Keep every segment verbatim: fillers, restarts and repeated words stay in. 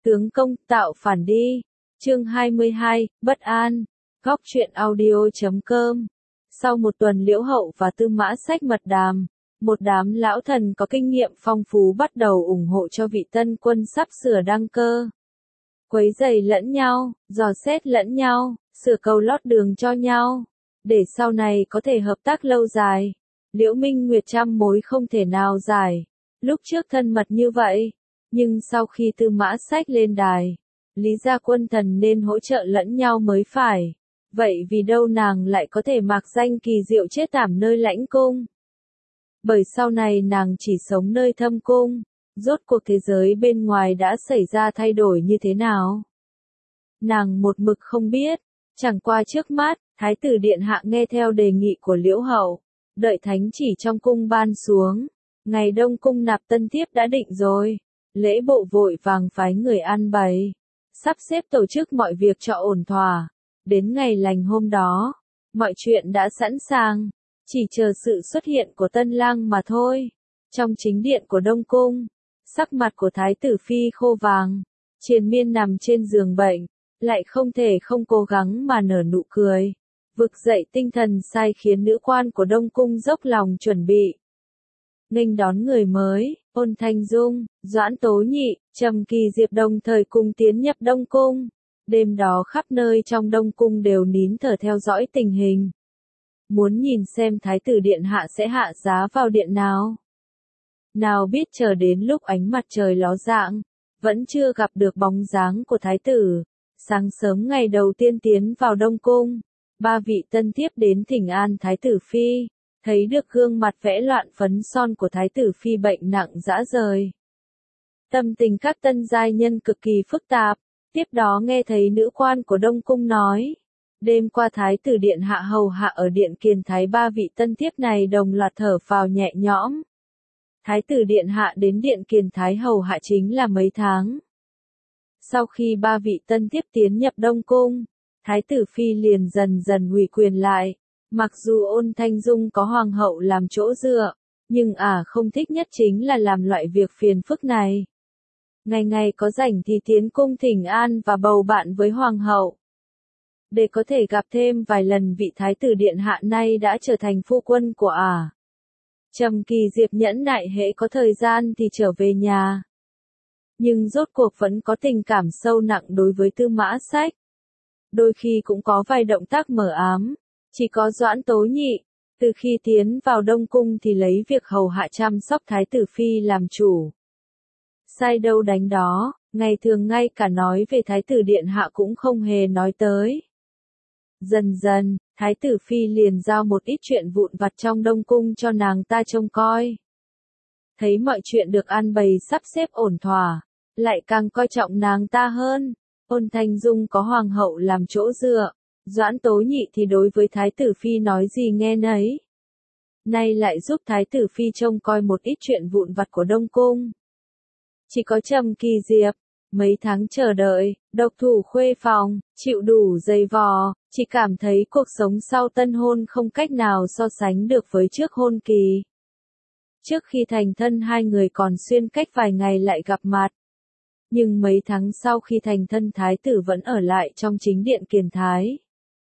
Tướng công tạo phản đi. Chương hai mươi hai, bất an. Góc truyện audio chấm com. Sau một tuần Liễu Hậu và Tư Mã Sách mật đàm, một đám lão thần có kinh nghiệm phong phú bắt đầu ủng hộ cho vị tân quân sắp sửa đăng cơ. Quấy rầy lẫn nhau, dò xét lẫn nhau, sửa cầu lót đường cho nhau, để sau này có thể hợp tác lâu dài. Liễu Minh Nguyệt trăm mối không thể nào giải. Lúc trước thân mật như vậy, nhưng sau khi Tư Mã Sách lên đài, Lý gia quân thần nên hỗ trợ lẫn nhau mới phải. Vậy vì đâu nàng lại có thể mạc danh kỳ diệu chết thảm nơi lãnh cung? Bởi sau này nàng chỉ sống nơi thâm cung, rốt cuộc thế giới bên ngoài đã xảy ra thay đổi như thế nào? Nàng một mực không biết, chẳng qua trước mắt, Thái tử Điện Hạ nghe theo đề nghị của Liễu Hậu, đợi thánh chỉ trong cung ban xuống, ngày Đông Cung nạp tân thiếp đã định rồi, lễ bộ vội vàng phái người an bày, sắp xếp tổ chức mọi việc cho ổn thỏa. Đến ngày lành hôm đó, mọi chuyện đã sẵn sàng, chỉ chờ sự xuất hiện của tân lang mà thôi. Trong chính điện của Đông Cung, sắc mặt của Thái tử Phi khô vàng, triền miên nằm trên giường bệnh, lại không thể không cố gắng mà nở nụ cười, vực dậy tinh thần sai khiến nữ quan của Đông Cung dốc lòng chuẩn bị. Nghênh đón người mới, Ôn Thanh Dung, Doãn Tố Nhị, Trầm Kỳ Diệp đồng thời cùng tiến nhập Đông Cung. Đêm đó khắp nơi trong Đông Cung đều nín thở theo dõi tình hình. Muốn nhìn xem Thái tử Điện Hạ sẽ hạ giá vào điện nào. Nào biết chờ đến lúc ánh mặt trời ló dạng, vẫn chưa gặp được bóng dáng của Thái tử. Sáng sớm ngày đầu tiên tiến vào Đông Cung, ba vị tân thiếp đến thỉnh an Thái tử Phi, thấy được gương mặt vẽ loạn phấn son của Thái tử Phi bệnh nặng rã rời. Tâm tình các tân giai nhân cực kỳ phức tạp. Tiếp đó nghe thấy nữ quan của Đông Cung nói, đêm qua Thái tử Điện Hạ hầu hạ ở điện Kiền Thái ba vị tân thiếp này đồng loạt thở phào nhẹ nhõm. Thái tử Điện Hạ đến điện Kiền Thái hầu hạ chính là mấy tháng. Sau khi ba vị tân thiếp tiến nhập Đông Cung, Thái tử Phi liền dần dần ủy quyền lại, mặc dù Ôn Thanh Dung có hoàng hậu làm chỗ dựa, nhưng ả à không thích nhất chính là làm loại việc phiền phức này. Ngày ngày có rảnh thì tiến cung thỉnh an và bầu bạn với hoàng hậu. Để có thể gặp thêm vài lần vị Thái tử Điện Hạ nay đã trở thành phu quân của ả. À. Trầm Kỳ Diệp nhẫn nại hễ có thời gian thì trở về nhà. Nhưng rốt cuộc vẫn có tình cảm sâu nặng đối với Tư Mã Sách. Đôi khi cũng có vài động tác mờ ám, chỉ có Doãn Tố Nhị, từ khi tiến vào Đông Cung thì lấy việc hầu hạ chăm sóc Thái tử Phi làm chủ. Sai đâu đánh đó, ngày thường ngay cả nói về Thái tử Điện Hạ cũng không hề nói tới. Dần dần, Thái tử Phi liền giao một ít chuyện vụn vặt trong Đông Cung cho nàng ta trông coi. Thấy mọi chuyện được an bày sắp xếp ổn thỏa, lại càng coi trọng nàng ta hơn. Ôn Thanh Dung có hoàng hậu làm chỗ dựa, Doãn Tố Nhị thì đối với Thái tử Phi nói gì nghe nấy. Nay lại giúp Thái tử Phi trông coi một ít chuyện vụn vặt của Đông Cung. Chỉ có Trầm Kỳ Diệp, mấy tháng chờ đợi, độc thủ khuê phòng, chịu đủ dày vò, chỉ cảm thấy cuộc sống sau tân hôn không cách nào so sánh được với trước hôn kỳ. Trước khi thành thân hai người còn xuyên cách vài ngày lại gặp mặt. Nhưng mấy tháng sau khi thành thân Thái tử vẫn ở lại trong chính điện Kiền Thái.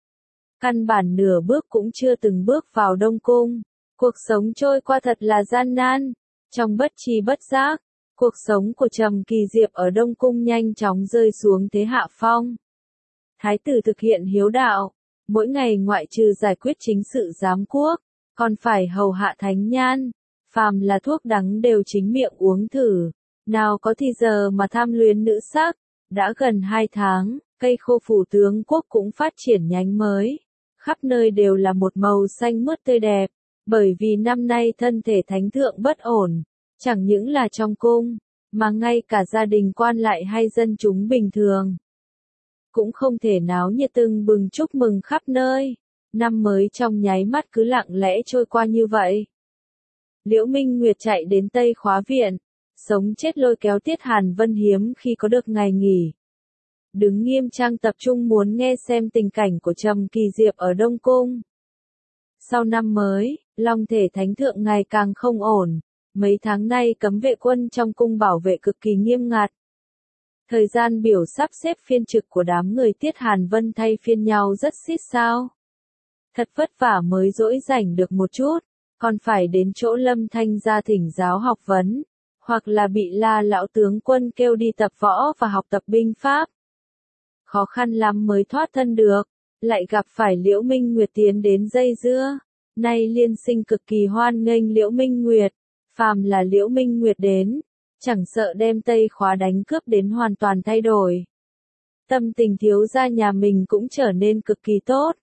Căn bản nửa bước cũng chưa từng bước vào Đông Cung. Cuộc sống trôi qua thật là gian nan. Trong bất tri bất giác, cuộc sống của Trầm Kỳ Diệp ở Đông Cung nhanh chóng rơi xuống thế hạ phong. Thái tử thực hiện hiếu đạo, mỗi ngày ngoại trừ giải quyết chính sự giám quốc, còn phải hầu hạ thánh nhan, phàm là thuốc đắng đều chính miệng uống thử, nào có thì giờ mà tham luyến nữ sắc. Đã gần hai tháng, cây khô phủ tướng quốc cũng phát triển nhánh mới, khắp nơi đều là một màu xanh mướt tươi đẹp, bởi vì năm nay thân thể thánh thượng bất ổn. Chẳng những là trong cung, mà ngay cả gia đình quan lại hay dân chúng bình thường. Cũng không thể náo nhiệt tưng bừng chúc mừng khắp nơi. Năm mới trong nháy mắt cứ lặng lẽ trôi qua như vậy. Liễu Minh Nguyệt chạy đến Tây Khóa Viện, sống chết lôi kéo Tiết Hàn Vân hiếm khi có được ngày nghỉ. Đứng nghiêm trang tập trung muốn nghe xem tình cảnh của Trầm Kỳ Diệp ở Đông Cung. Sau năm mới, long thể thánh thượng ngày càng không ổn. Mấy tháng nay cấm vệ quân trong cung bảo vệ cực kỳ nghiêm ngặt. Thời gian biểu sắp xếp phiên trực của đám người Tiết Hàn Vân thay phiên nhau rất xít sao. Thật vất vả mới dỗi rảnh được một chút, còn phải đến chỗ Lâm Thanh gia thỉnh giáo học vấn, hoặc là bị La lão tướng quân kêu đi tập võ và học tập binh pháp. Khó khăn lắm mới thoát thân được, lại gặp phải Liễu Minh Nguyệt tiến đến dây dưa. Nay Liên Sinh cực kỳ hoan nghênh Liễu Minh Nguyệt, phàm là Liễu Minh Nguyệt đến, chẳng sợ đem Tây khóa đánh cướp đến hoàn toàn thay đổi. Tâm tình thiếu gia nhà mình cũng trở nên cực kỳ tốt.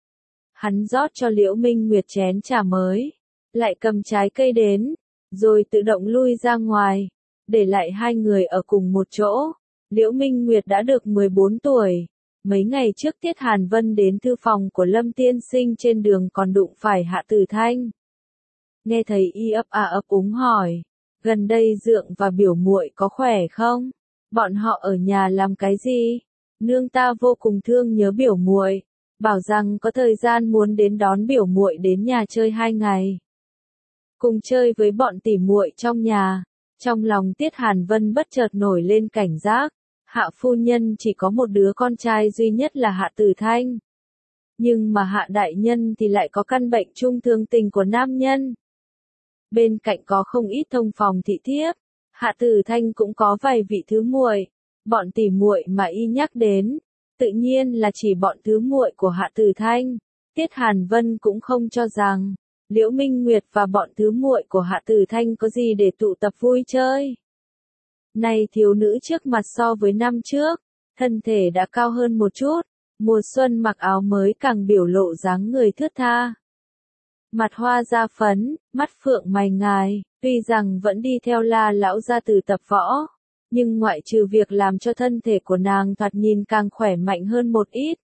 Hắn rót cho Liễu Minh Nguyệt chén trà mới, lại cầm trái cây đến, rồi tự động lui ra ngoài, để lại hai người ở cùng một chỗ. Liễu Minh Nguyệt đã được mười bốn tuổi, mấy ngày trước Tiết Hàn Vân đến thư phòng của Lâm tiên sinh trên đường còn đụng phải Hạ Tử Thanh. Nghe thấy y ấp a ấp úng hỏi, gần đây Dượng và biểu muội có khỏe không? Bọn họ ở nhà làm cái gì? Nương ta vô cùng thương nhớ biểu muội, bảo rằng có thời gian muốn đến đón biểu muội đến nhà chơi hai ngày. Cùng chơi với bọn tỉ muội trong nhà. Trong lòng Tiết Hàn Vân bất chợt nổi lên cảnh giác, Hạ phu nhân chỉ có một đứa con trai duy nhất là Hạ Tử Thanh. Nhưng mà Hạ đại nhân thì lại có căn bệnh chung thương tình của nam nhân. Bên cạnh có không ít thông phòng thị thiếp, Hạ Tử Thanh cũng có vài vị thứ muội, bọn tỉ muội mà y nhắc đến, tự nhiên là chỉ bọn thứ muội của Hạ Tử Thanh. Tiết Hàn Vân cũng không cho rằng Liễu Minh Nguyệt và bọn thứ muội của Hạ Tử Thanh có gì để tụ tập vui chơi. Nay thiếu nữ trước mặt so với năm trước, thân thể đã cao hơn một chút, mùa xuân mặc áo mới càng biểu lộ dáng người thướt tha. Mặt hoa da phấn, mắt phượng mày ngài, tuy rằng vẫn đi theo La lão gia tử tập võ, nhưng ngoại trừ việc làm cho thân thể của nàng thoạt nhìn càng khỏe mạnh hơn một ít,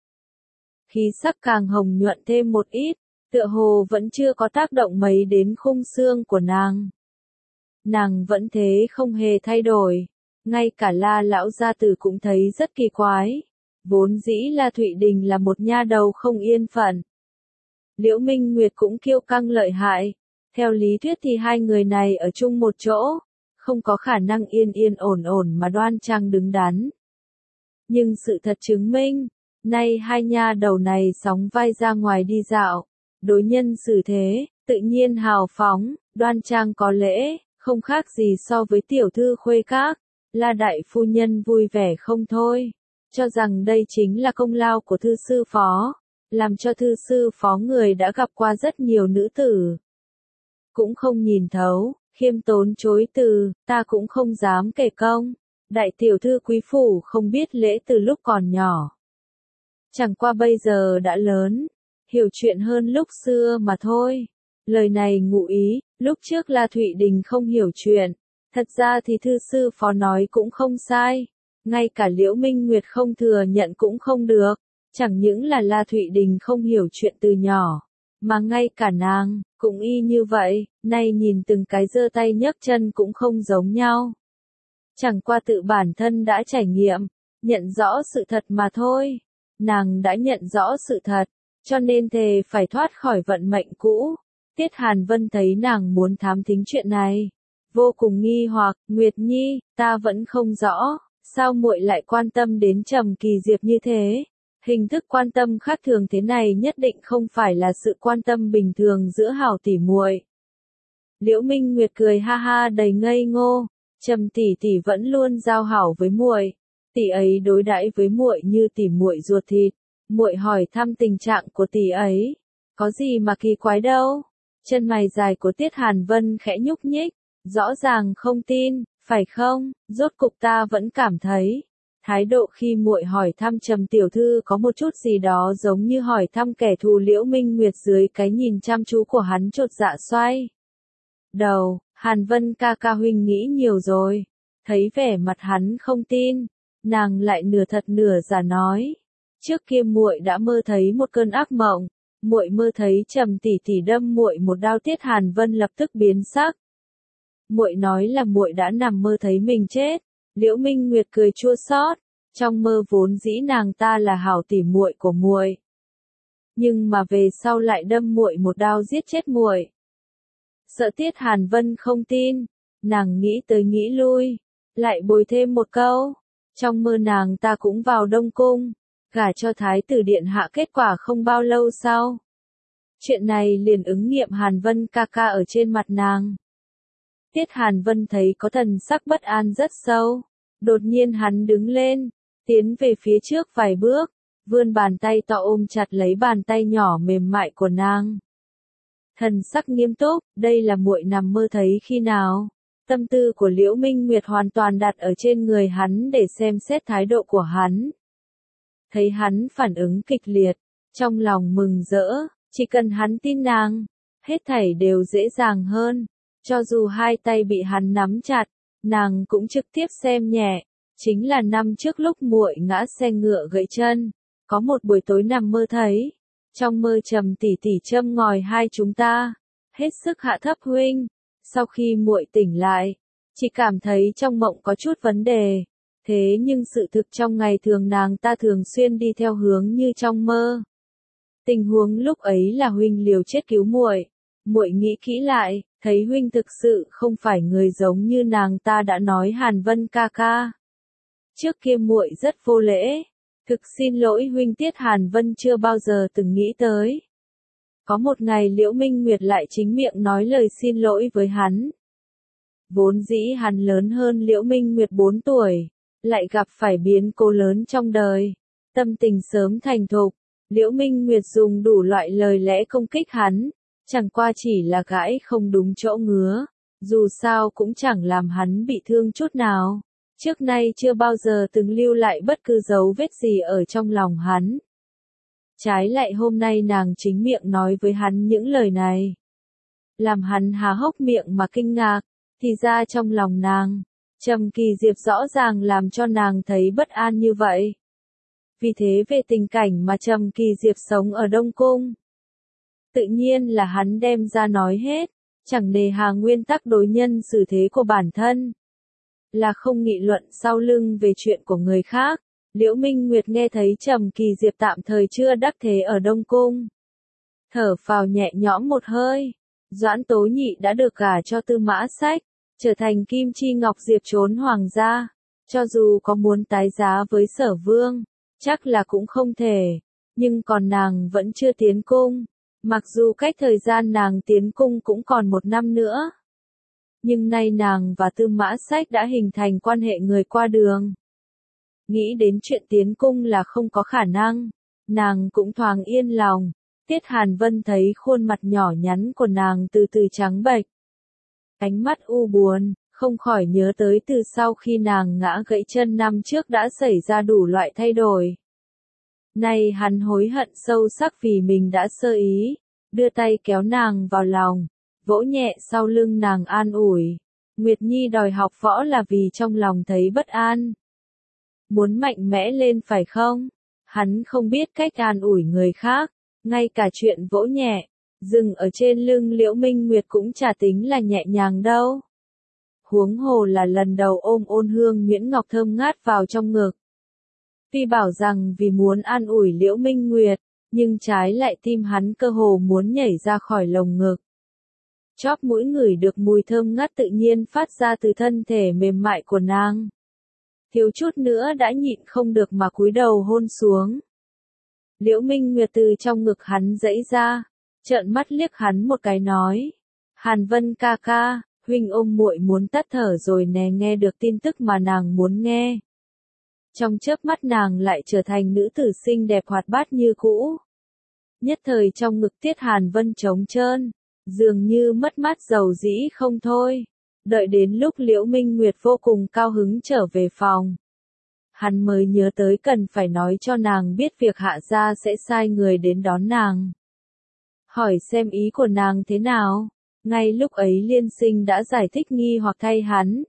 khí sắc càng hồng nhuận thêm một ít, tựa hồ vẫn chưa có tác động mấy đến khung xương của nàng. Nàng vẫn thế không hề thay đổi, ngay cả La lão gia tử cũng thấy rất kỳ quái. Vốn dĩ La Thụy Đình là một nha đầu không yên phận. Liễu Minh Nguyệt cũng kiêu căng lợi hại, theo lý thuyết thì hai người này ở chung một chỗ, không có khả năng yên yên ổn ổn mà đoan trang đứng đắn. Nhưng sự thật chứng minh, nay hai nha đầu này sóng vai ra ngoài đi dạo, đối nhân xử thế, tự nhiên hào phóng, đoan trang có lễ, không khác gì so với tiểu thư khuê các. La đại phu nhân vui vẻ không thôi, cho rằng đây chính là công lao của thư sư phó, làm cho thư sư phó người đã gặp qua rất nhiều nữ tử. Cũng không nhìn thấu, khiêm tốn chối từ, ta cũng không dám kể công, đại tiểu thư quý phủ không biết lễ từ lúc còn nhỏ. Chẳng qua bây giờ đã lớn, hiểu chuyện hơn lúc xưa mà thôi. Lời này ngụ ý, lúc trước La Thụy Đình không hiểu chuyện, thật ra thì thư sư phó nói cũng không sai, ngay cả Liễu Minh Nguyệt không thừa nhận cũng không được, chẳng những là La Thụy Đình không hiểu chuyện từ nhỏ, mà ngay cả nàng, cũng y như vậy, nay nhìn từng cái giơ tay nhấc chân cũng không giống nhau. Chẳng qua tự bản thân đã trải nghiệm, nhận rõ sự thật mà thôi, nàng đã nhận rõ sự thật, cho nên thề phải thoát khỏi vận mệnh cũ. Tiết Hàn Vân thấy nàng muốn thám thính chuyện này, vô cùng nghi hoặc, Nguyệt Nhi, ta vẫn không rõ, sao muội lại quan tâm đến Trầm Kỳ Diệp như thế? Hình thức quan tâm khác thường thế này nhất định không phải là sự quan tâm bình thường giữa hảo tỷ muội. Liễu Minh Nguyệt cười ha ha đầy ngây ngô, Trầm tỷ tỷ vẫn luôn giao hảo với muội, tỷ ấy đối đãi với muội như tỷ muội ruột thịt, muội hỏi thăm tình trạng của tỷ ấy, có gì mà kỳ quái đâu? Chân mày dài của Tiết Hàn Vân khẽ nhúc nhích, rõ ràng không tin, phải không? Rốt cục ta vẫn cảm thấy, thái độ khi muội hỏi thăm Trầm tiểu thư có một chút gì đó giống như hỏi thăm kẻ thù. Liễu Minh Nguyệt dưới cái nhìn chăm chú của hắn chột dạ xoay đầu, Hàn Vân ca ca huynh nghĩ nhiều rồi. Thấy vẻ mặt hắn không tin, nàng lại nửa thật nửa giả nói, trước kia muội đã mơ thấy một cơn ác mộng, muội mơ thấy Trầm tỷ tỷ đâm muội một đao. Tiết Hàn Vân lập tức biến sắc. Muội nói là muội đã nằm mơ thấy mình chết. Liễu Minh Nguyệt cười chua xót, trong mơ vốn dĩ nàng ta là hảo tỷ muội của muội, nhưng mà về sau lại đâm muội một đao giết chết muội. Sợ Tiết Hàn Vân không tin, nàng nghĩ tới nghĩ lui, lại bồi thêm một câu, Trong mơ nàng ta cũng vào Đông Cung, gả cho Thái tử điện hạ, kết quả không bao lâu sau. Chuyện này liền ứng nghiệm Hàn Vân ca ca ở trên mặt nàng. Tiết Hàn Vân thấy có thần sắc bất an rất sâu. Đột nhiên hắn đứng lên, tiến về phía trước vài bước, vươn bàn tay to ôm chặt lấy bàn tay nhỏ mềm mại của nàng. Thần sắc nghiêm túc, đây là muội nằm mơ thấy khi nào? Tâm tư của Liễu Minh Nguyệt hoàn toàn đặt ở trên người hắn để xem xét thái độ của hắn. Thấy hắn phản ứng kịch liệt, trong lòng mừng rỡ, chỉ cần hắn tin nàng, hết thảy đều dễ dàng hơn. Cho dù hai tay bị hắn nắm chặt, nàng cũng trực tiếp xem nhẹ. Chính là năm trước lúc muội ngã xe ngựa gãy chân, có một buổi tối nằm mơ thấy, trong mơ Trầm tỷ tỷ châm ngòi hai chúng ta, hết sức hạ thấp huynh. Sau khi muội tỉnh lại, chỉ cảm thấy trong mộng có chút vấn đề, thế nhưng sự thực trong ngày thường nàng ta thường xuyên đi theo hướng như trong mơ. Tình huống lúc ấy là huynh liều chết cứu muội. Muội nghĩ kỹ lại, thấy huynh thực sự không phải người giống như nàng ta đã nói. Hàn Vân ca ca, trước kia muội rất vô lễ, thực xin lỗi huynh. Tiết Hàn Vân chưa bao giờ từng nghĩ tới. Có một ngày Liễu Minh Nguyệt lại chính miệng nói lời xin lỗi với hắn. Vốn dĩ hắn lớn hơn Liễu Minh Nguyệt bốn tuổi, lại gặp phải biến cố lớn trong đời, tâm tình sớm thành thục. Liễu Minh Nguyệt dùng đủ loại lời lẽ công kích hắn, chẳng qua chỉ là gãi không đúng chỗ ngứa, dù sao cũng chẳng làm hắn bị thương chút nào. Trước nay chưa bao giờ từng lưu lại bất cứ dấu vết gì ở trong lòng hắn. Trái lại hôm nay nàng chính miệng nói với hắn những lời này, làm hắn há hốc miệng mà kinh ngạc. Thì ra trong lòng nàng, Trầm Kỳ Diệp rõ ràng làm cho nàng thấy bất an như vậy. Vì thế về tình cảnh mà Trầm Kỳ Diệp sống ở Đông Cung, tự nhiên là hắn đem ra nói hết, chẳng nề hà nguyên tắc đối nhân xử thế của bản thân, là không nghị luận sau lưng về chuyện của người khác. Liễu Minh Nguyệt nghe thấy Trầm Kỳ Diệp tạm thời chưa đắc thế ở Đông Cung, thở phào nhẹ nhõm một hơi. Doãn Tố Nhị đã được gả cho Tư Mã Sách, trở thành Kim Chi Ngọc Diệp trốn hoàng gia. Cho dù có muốn tái giá với Sở Vương, chắc là cũng không thể. Nhưng còn nàng vẫn chưa tiến cung. Mặc dù cách thời gian nàng tiến cung cũng còn một năm nữa. Nhưng nay nàng và Tư Mã Sách đã hình thành quan hệ người qua đường. Nghĩ đến chuyện tiến cung là không có khả năng, nàng cũng thoáng yên lòng. Tiết Hàn Vân thấy khuôn mặt nhỏ nhắn của nàng từ từ trắng bệch, ánh mắt u buồn, không khỏi nhớ tới từ sau khi nàng ngã gãy chân năm trước đã xảy ra đủ loại thay đổi. Nay hắn hối hận sâu sắc vì mình đã sơ ý, đưa tay kéo nàng vào lòng, vỗ nhẹ sau lưng nàng an ủi. Nguyệt Nhi đòi học võ là vì trong lòng thấy bất an. Muốn mạnh mẽ lên phải không? Hắn không biết cách an ủi người khác, ngay cả chuyện vỗ nhẹ, dừng ở trên lưng Liễu Minh Nguyệt cũng chả tính là nhẹ nhàng đâu. Huống hồ là lần đầu ôm Ôn Hương nhuyễn ngọc thơm ngát vào trong ngực. Tuy bảo rằng vì muốn an ủi Liễu Minh Nguyệt, nhưng trái lại tim hắn cơ hồ muốn nhảy ra khỏi lồng ngực. Chóp mũi ngửi được mùi thơm ngát tự nhiên phát ra từ thân thể mềm mại của nàng. Thiếu chút nữa đã nhịn không được mà cúi đầu hôn xuống. Liễu Minh Nguyệt từ trong ngực hắn giãy ra, trợn mắt liếc hắn một cái nói: "Hàn Vân ca ca, huynh ôm muội muốn tắt thở rồi nè." Nghe được tin tức mà nàng muốn nghe, trong chớp mắt nàng lại trở thành nữ tử xinh đẹp hoạt bát như cũ. Nhất thời trong ngực Tiết Hàn Vân trống trơn, dường như mất mát dầu dĩ không thôi. Đợi đến lúc Liễu Minh Nguyệt vô cùng cao hứng trở về phòng, hắn mới nhớ tới cần phải nói cho nàng biết việc Hạ gia sẽ sai người đến đón nàng. Hỏi xem ý của nàng thế nào. Ngay lúc ấy Liên Sinh đã giải thích nghi hoặc thay hắn.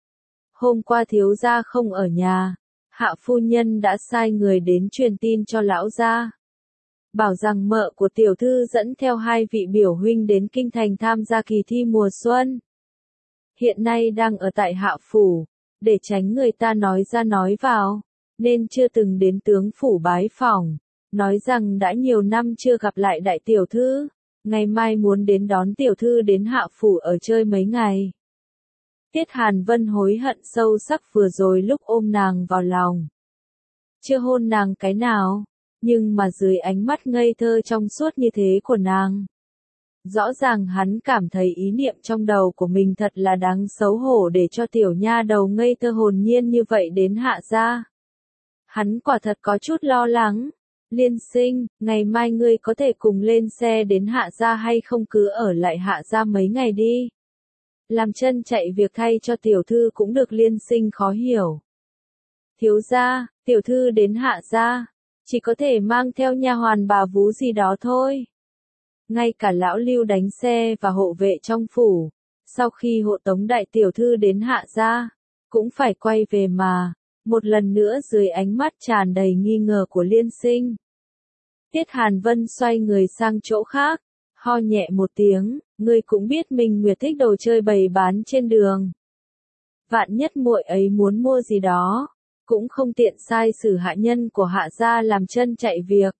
Hôm qua thiếu gia không ở nhà, Hạ phu nhân đã sai người đến truyền tin cho lão gia, bảo rằng mợ của tiểu thư dẫn theo hai vị biểu huynh đến kinh thành tham gia kỳ thi mùa xuân. Hiện nay đang ở tại Hạ phủ, để tránh người ta nói ra nói vào, nên chưa từng đến tướng phủ bái phỏng, nói rằng đã nhiều năm chưa gặp lại đại tiểu thư, ngày mai muốn đến đón tiểu thư đến Hạ phủ ở chơi mấy ngày. Tiết Hàn Vân hối hận sâu sắc vừa rồi lúc ôm nàng vào lòng. Chưa hôn nàng cái nào, nhưng mà dưới ánh mắt ngây thơ trong suốt như thế của nàng. Rõ ràng hắn cảm thấy ý niệm trong đầu của mình thật là đáng xấu hổ để cho tiểu nha đầu ngây thơ hồn nhiên như vậy đến Hạ gia. Hắn quả thật có chút lo lắng. Liên Sinh, ngày mai ngươi có thể cùng lên xe đến Hạ gia hay không, cứ ở lại Hạ gia mấy ngày đi. Làm chân chạy việc thay cho tiểu thư cũng được. Liên Sinh khó hiểu. Thiếu gia, tiểu thư đến Hạ gia, chỉ có thể mang theo nha hoàn bà vú gì đó thôi. Ngay cả lão Lưu đánh xe và hộ vệ trong phủ, sau khi hộ tống đại tiểu thư đến Hạ gia, cũng phải quay về mà, một lần nữa dưới ánh mắt tràn đầy nghi ngờ của Liên Sinh. Tiết Hàn Vân xoay người sang chỗ khác, ho nhẹ một tiếng, ngươi cũng biết Minh Nguyệt thích đồ chơi bày bán trên đường. Vạn nhất muội ấy muốn mua gì đó, cũng không tiện sai sử hạ nhân của Hạ gia làm chân chạy việc.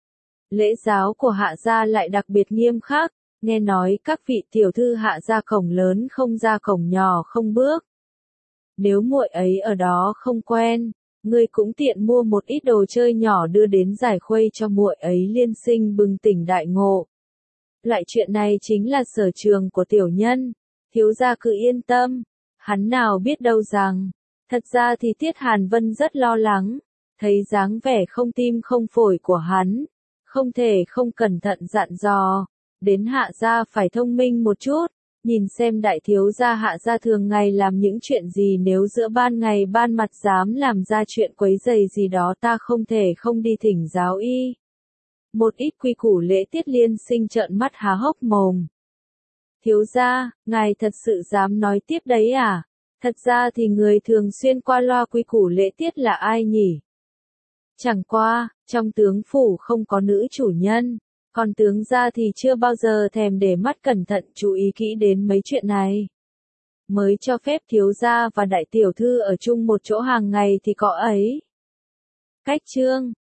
Lễ giáo của Hạ gia lại đặc biệt nghiêm khắc, nghe nói các vị tiểu thư Hạ gia cổng lớn không ra cổng nhỏ không bước. Nếu muội ấy ở đó không quen, ngươi cũng tiện mua một ít đồ chơi nhỏ đưa đến giải khuây cho muội ấy. Liên Sinh bừng tỉnh đại ngộ. Loại chuyện này chính là sở trường của tiểu nhân, thiếu gia cứ yên tâm. Hắn nào biết đâu rằng, thật ra thì Tiết Hàn Vân rất lo lắng, thấy dáng vẻ không tim không phổi của hắn, không thể không cẩn thận dặn dò, đến Hạ gia phải thông minh một chút, nhìn xem đại thiếu gia Hạ gia thường ngày làm những chuyện gì, nếu giữa ban ngày ban mặt dám làm ra chuyện quấy rầy gì đó ta không thể không đi thỉnh giáo y. Một ít quy củ lễ tiết. Liên Sinh trợn mắt há hốc mồm. Thiếu gia, ngài thật sự dám nói tiếp đấy à? Thật ra thì người thường xuyên qua loa quy củ lễ tiết là ai nhỉ? Chẳng qua, trong tướng phủ không có nữ chủ nhân, còn tướng gia thì chưa bao giờ thèm để mắt cẩn thận chú ý kỹ đến mấy chuyện này. Mới cho phép thiếu gia và đại tiểu thư ở chung một chỗ hàng ngày thì có ấy. Cách chương